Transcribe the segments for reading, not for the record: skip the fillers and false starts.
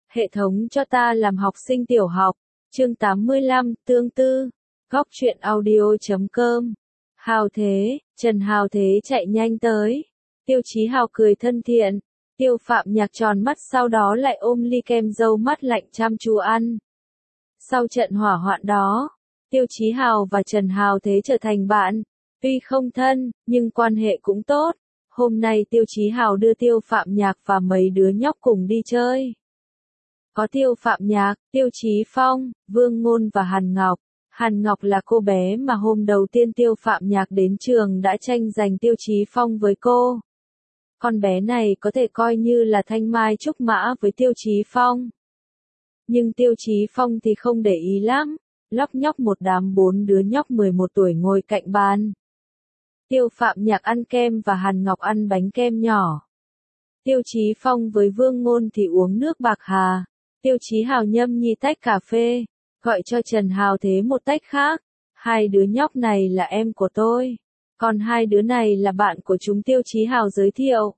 Hệ thống cho ta làm học sinh tiểu học. Chương 85, tương tư. Góc truyện audio.com. Hào Thế, Trần Hào Thế chạy nhanh tới. Tiêu Chí Hào cười thân thiện. Tiêu Phạm Nhạc tròn mắt sau đó lại ôm ly kem dâu mắt lạnh chăm chú ăn. Sau trận hỏa hoạn đó, Tiêu Chí Hào và Trần Hào Thế trở thành bạn. Tuy không thân, nhưng quan hệ cũng tốt. Hôm nay Tiêu Chí Hào đưa Tiêu Phạm Nhạc và mấy đứa nhóc cùng đi chơi. Có Tiêu Phạm Nhạc, Tiêu Chí Phong, Vương Ngôn và Hàn Ngọc. Hàn Ngọc là cô bé mà hôm đầu tiên Tiêu Phạm Nhạc đến trường đã tranh giành Tiêu Chí Phong với cô. Con bé này có thể coi như là thanh mai trúc mã với Tiêu Chí Phong. Nhưng Tiêu Chí Phong thì không để ý lắm, lóc nhóc một đám 4 đứa nhóc 11 tuổi ngồi cạnh bàn. Tiêu Phạm Nhạc ăn kem và Hàn Ngọc ăn bánh kem nhỏ. Tiêu Chí Phong với Vương Ngôn thì uống nước bạc hà. Tiêu Chí Hào nhâm nhi tách cà phê, gọi cho Trần Hào Thế một tách khác. Hai đứa nhóc này là em của tôi, còn hai đứa này là bạn của chúng, Tiêu Chí Hào giới thiệu.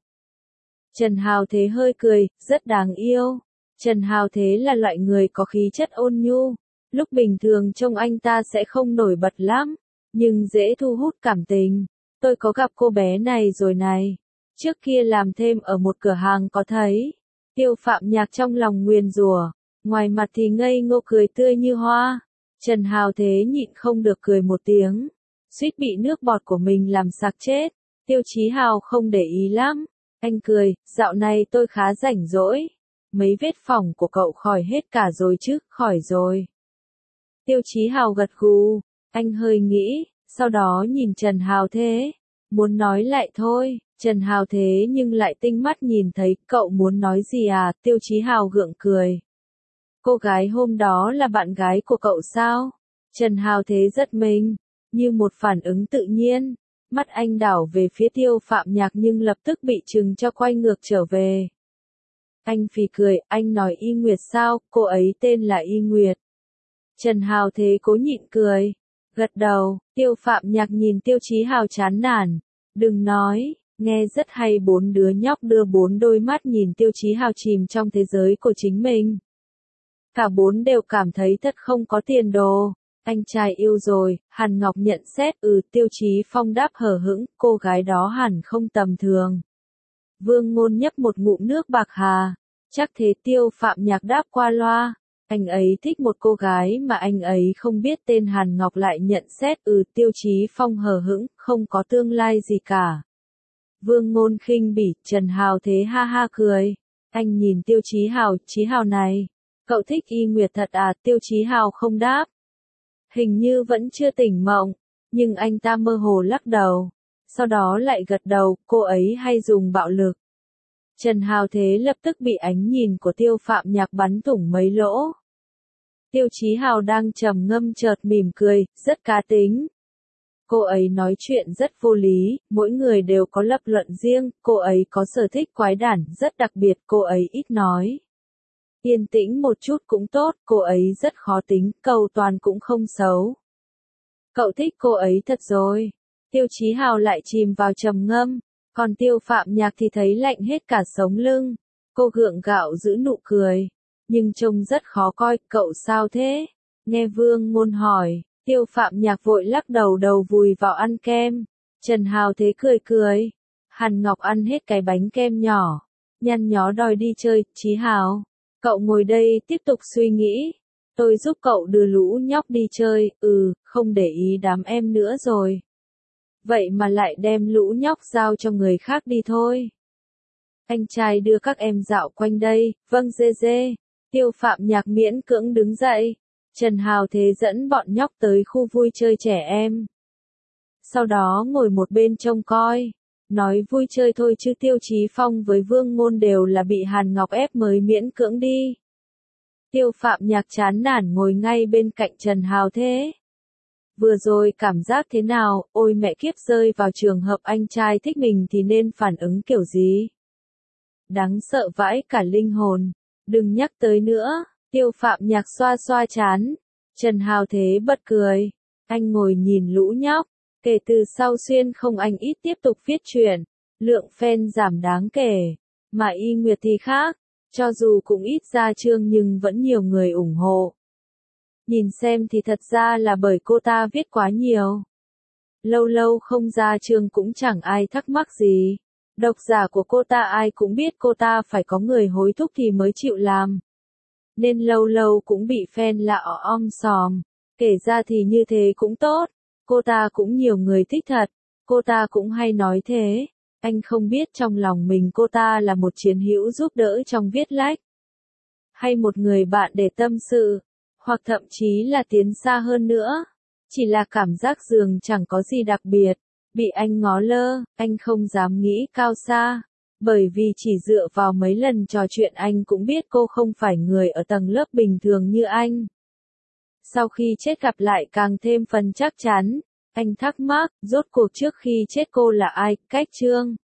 Trần Hào Thế hơi cười, rất đáng yêu. Trần Hào Thế là loại người có khí chất ôn nhu, lúc bình thường trông anh ta sẽ không nổi bật lắm, nhưng dễ thu hút cảm tình. Tôi có gặp cô bé này rồi này, trước kia làm thêm ở một cửa hàng có thấy. Tiêu Phạm Nhạc trong lòng nguyền rủa, ngoài mặt thì ngây ngô cười tươi như hoa. Trần Hào Thế nhịn không được cười một tiếng, suýt bị nước bọt của mình làm sặc chết. Tiêu Chí Hào không để ý lắm, anh cười, dạo này tôi khá rảnh rỗi. Mấy vết phỏng của cậu khỏi hết cả rồi chứ? Khỏi rồi. Tiêu Chí Hào gật gù, anh hơi nghĩ, sau đó nhìn Trần Hào Thế, muốn nói lại thôi. Trần Hào Thế nhưng lại tinh mắt nhìn thấy, cậu muốn nói gì à? Tiêu Chí Hào gượng cười. Cô gái hôm đó là bạn gái của cậu sao? Trần Hào Thế giật mình, như một phản ứng tự nhiên. Mắt anh đảo về phía Tiêu Phạm Nhạc nhưng lập tức bị trừng cho quay ngược trở về. Anh phì cười, anh nói Y Nguyệt sao? Cô ấy tên là Y Nguyệt. Trần Hào Thế cố nhịn cười, gật đầu. Tiêu Phạm Nhạc nhìn Tiêu Chí Hào chán nản. Đừng nói. Nghe rất hay. 4 đứa nhóc đưa 4 đôi mắt nhìn Tiêu Chí Hào chìm trong thế giới của chính mình. Cả 4 đều cảm thấy thật không có tiền đồ. Anh trai yêu rồi, Hàn Ngọc nhận xét. Tiêu Chí Phong đáp hờ hững, cô gái đó hẳn không tầm thường. Vương Ngôn nhấp một ngụm nước bạc hà. Chắc thế. Tiêu Phạm Nhạc đáp qua loa. Anh ấy thích một cô gái mà anh ấy không biết tên. Hàn Ngọc lại nhận xét. Tiêu Chí Phong hờ hững, không có tương lai gì cả. Vương Ngôn khinh bỉ. Trần Hào Thế ha ha cười. Anh nhìn Tiêu Chí Hào, Chí Hào này, cậu thích Y Nguyệt thật à? Tiêu Chí Hào không đáp. Hình như vẫn chưa tỉnh mộng, nhưng anh ta mơ hồ lắc đầu. Sau đó lại gật đầu, cô ấy hay dùng bạo lực. Trần Hào Thế lập tức bị ánh nhìn của Tiêu Phạm Nhạc bắn thủng mấy lỗ. Tiêu Chí Hào đang trầm ngâm chợt mỉm cười, rất cá tính. Cô ấy nói chuyện rất vô lý, mỗi người đều có lập luận riêng, cô ấy có sở thích quái đản rất đặc biệt, cô ấy ít nói. Yên tĩnh một chút cũng tốt, cô ấy rất khó tính, cầu toàn cũng không xấu. Cậu thích cô ấy thật rồi. Tiêu Chí Hào lại chìm vào trầm ngâm, còn Tiêu Phạm Nhạc thì thấy lạnh hết cả sống lưng. Cô gượng gạo giữ nụ cười, nhưng trông rất khó coi. Cậu sao thế? Nghe Vương Ngôn hỏi, Tiêu Phạm Nhạc vội lắc đầu, đầu vùi vào ăn kem. Trần Hào Thế cười cười. Hàn Ngọc ăn hết cái bánh kem nhỏ, nhăn nhó đòi đi chơi. Chí Hào, cậu ngồi đây tiếp tục suy nghĩ. Tôi giúp cậu đưa lũ nhóc đi chơi. Không để ý đám em nữa rồi. Vậy mà lại đem lũ nhóc giao cho người khác đi thôi. Anh trai đưa các em dạo quanh đây. Vâng dê dê. Tiêu Phạm Nhạc miễn cưỡng đứng dậy. Trần Hào Thế dẫn bọn nhóc tới khu vui chơi trẻ em. Sau đó ngồi một bên trông coi. Nói vui chơi thôi chứ Tiêu Chí Phong với Vương Ngôn đều là bị Hàn Ngọc ép mới miễn cưỡng đi. Tiêu Phạm Nhạc chán nản ngồi ngay bên cạnh Trần Hào Thế. Vừa rồi cảm giác thế nào? Ôi mẹ kiếp, rơi vào trường hợp anh trai thích mình thì nên phản ứng kiểu gì? Đáng sợ vãi cả linh hồn. Đừng nhắc tới nữa. Tiêu Phạm Nhạc xoa xoa trán. Trần Hào Thế bật cười. Anh ngồi nhìn lũ nhóc. Kể từ sau xuyên không anh ít tiếp tục viết truyện, lượng fan giảm đáng kể. Mà Y Nguyệt thì khác. Cho dù cũng ít ra chương nhưng vẫn nhiều người ủng hộ. Nhìn xem thì thật ra là bởi cô ta viết quá nhiều. Lâu lâu không ra chương cũng chẳng ai thắc mắc gì. Độc giả của cô ta ai cũng biết cô ta phải có người hối thúc thì mới chịu làm. Nên lâu lâu cũng bị fan lạ om sòm. Kể ra thì như thế cũng tốt. Cô ta cũng nhiều người thích thật. Cô ta cũng hay nói thế. Anh không biết trong lòng mình cô ta là một chiến hữu giúp đỡ trong viết lách. Hay một người bạn để tâm sự. Hoặc thậm chí là tiến xa hơn nữa. Chỉ là cảm giác dường chẳng có gì đặc biệt. Bị anh ngó lơ, anh không dám nghĩ cao xa. Bởi vì chỉ dựa vào mấy lần trò chuyện anh cũng biết cô không phải người ở tầng lớp bình thường như anh. Sau khi chết gặp lại càng thêm phần chắc chắn. Anh thắc mắc, rốt cuộc trước khi chết cô là ai, cách chương.